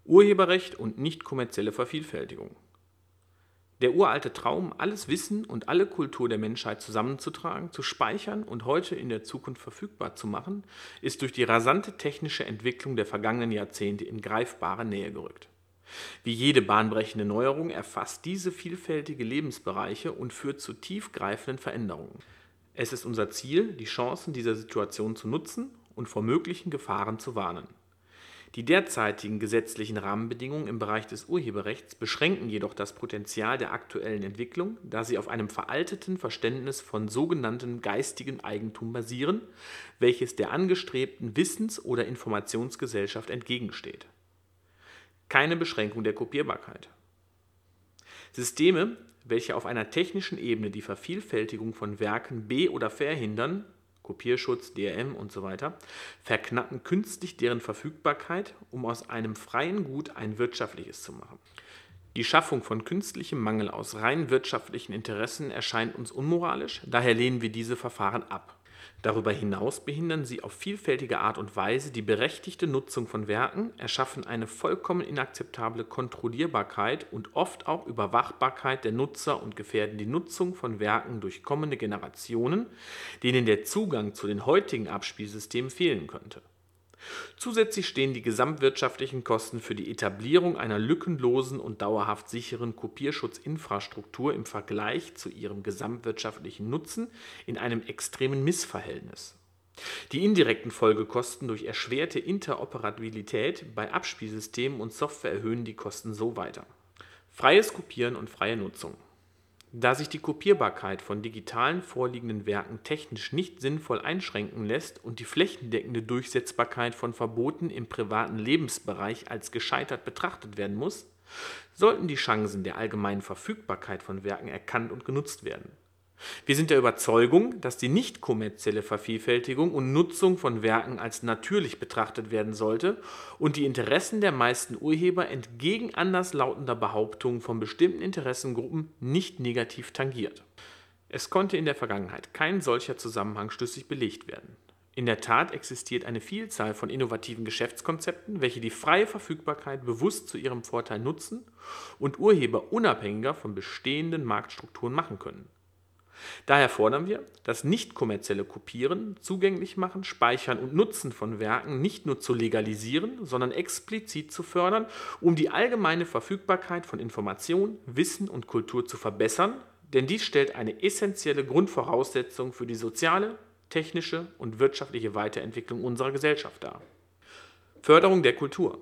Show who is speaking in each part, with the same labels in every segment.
Speaker 1: Urheberrecht und nicht kommerzielle Vervielfältigung. Der uralte Traum, alles Wissen und alle Kultur der Menschheit zusammenzutragen, zu speichern und heute in der Zukunft verfügbar zu machen, ist durch die rasante technische Entwicklung der vergangenen Jahrzehnte in greifbare Nähe gerückt. Wie jede bahnbrechende Neuerung erfasst diese vielfältige Lebensbereiche und führt zu tiefgreifenden Veränderungen. Es ist unser Ziel, die Chancen dieser Situation zu nutzen und vor möglichen Gefahren zu warnen. Die derzeitigen gesetzlichen Rahmenbedingungen im Bereich des Urheberrechts beschränken jedoch das Potenzial der aktuellen Entwicklung, da sie auf einem veralteten Verständnis von sogenanntem geistigem Eigentum basieren, welches der angestrebten Wissens- oder Informationsgesellschaft entgegensteht. Keine Beschränkung der Kopierbarkeit. Systeme, welche auf einer technischen Ebene die Vervielfältigung von Werken be- oder verhindern, Kopierschutz, DRM usw., verknappen künstlich deren Verfügbarkeit, um aus einem freien Gut ein wirtschaftliches zu machen. Die Schaffung von künstlichem Mangel aus rein wirtschaftlichen Interessen erscheint uns unmoralisch, daher lehnen wir diese Verfahren ab. Darüber hinaus behindern sie auf vielfältige Art und Weise die berechtigte Nutzung von Werken, erschaffen eine vollkommen inakzeptable Kontrollierbarkeit und oft auch Überwachbarkeit der Nutzer und gefährden die Nutzung von Werken durch kommende Generationen, denen der Zugang zu den heutigen Abspielsystemen fehlen könnte. Zusätzlich stehen die gesamtwirtschaftlichen Kosten für die Etablierung einer lückenlosen und dauerhaft sicheren Kopierschutzinfrastruktur im Vergleich zu ihrem gesamtwirtschaftlichen Nutzen in einem extremen Missverhältnis. Die indirekten Folgekosten durch erschwerte Interoperabilität bei Abspielsystemen und Software erhöhen die Kosten so weiter. Freies Kopieren und freie Nutzung. Da sich die Kopierbarkeit von digitalen vorliegenden Werken technisch nicht sinnvoll einschränken lässt und die flächendeckende Durchsetzbarkeit von Verboten im privaten Lebensbereich als gescheitert betrachtet werden muss, sollten die Chancen der allgemeinen Verfügbarkeit von Werken erkannt und genutzt werden. Wir sind der Überzeugung, dass die nicht kommerzielle Vervielfältigung und Nutzung von Werken als natürlich betrachtet werden sollte und die Interessen der meisten Urheber entgegen anderslautender Behauptungen von bestimmten Interessengruppen nicht negativ tangiert. Es konnte in der Vergangenheit kein solcher Zusammenhang schlüssig belegt werden. In der Tat existiert eine Vielzahl von innovativen Geschäftskonzepten, welche die freie Verfügbarkeit bewusst zu ihrem Vorteil nutzen und Urheber unabhängiger von bestehenden Marktstrukturen machen können. Daher fordern wir, das nicht kommerzielle Kopieren, zugänglich machen, Speichern und Nutzen von Werken nicht nur zu legalisieren, sondern explizit zu fördern, um die allgemeine Verfügbarkeit von Information, Wissen und Kultur zu verbessern, denn dies stellt eine essentielle Grundvoraussetzung für die soziale, technische und wirtschaftliche Weiterentwicklung unserer Gesellschaft dar. Förderung der Kultur.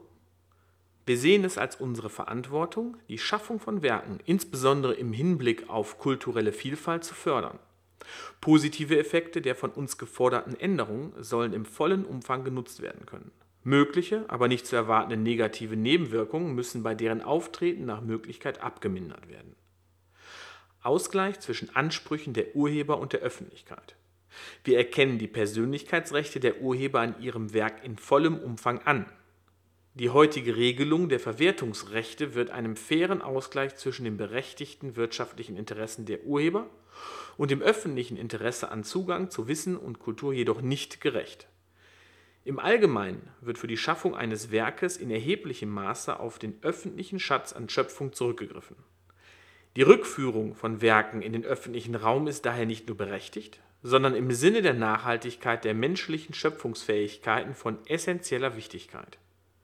Speaker 1: Wir sehen es als unsere Verantwortung, die Schaffung von Werken, insbesondere im Hinblick auf kulturelle Vielfalt, zu fördern. Positive Effekte der von uns geforderten Änderungen sollen im vollen Umfang genutzt werden können. Mögliche, aber nicht zu erwartende negative Nebenwirkungen müssen bei deren Auftreten nach Möglichkeit abgemindert werden. Ausgleich zwischen Ansprüchen der Urheber und der Öffentlichkeit. Wir erkennen die Persönlichkeitsrechte der Urheber an ihrem Werk in vollem Umfang an. Die heutige Regelung der Verwertungsrechte wird einem fairen Ausgleich zwischen den berechtigten wirtschaftlichen Interessen der Urheber und dem öffentlichen Interesse an Zugang zu Wissen und Kultur jedoch nicht gerecht. Im Allgemeinen wird für die Schaffung eines Werkes in erheblichem Maße auf den öffentlichen Schatz an Schöpfung zurückgegriffen. Die Rückführung von Werken in den öffentlichen Raum ist daher nicht nur berechtigt, sondern im Sinne der Nachhaltigkeit der menschlichen Schöpfungsfähigkeiten von essentieller Wichtigkeit.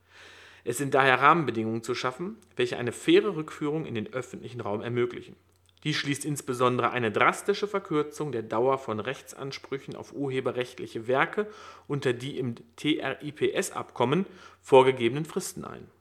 Speaker 1: Es sind daher Rahmenbedingungen zu schaffen, welche eine faire Rückführung in den öffentlichen Raum ermöglichen. Dies schließt insbesondere eine drastische Verkürzung der Dauer von Rechtsansprüchen auf urheberrechtliche Werke unter die im TRIPS-Abkommen vorgegebenen Fristen ein.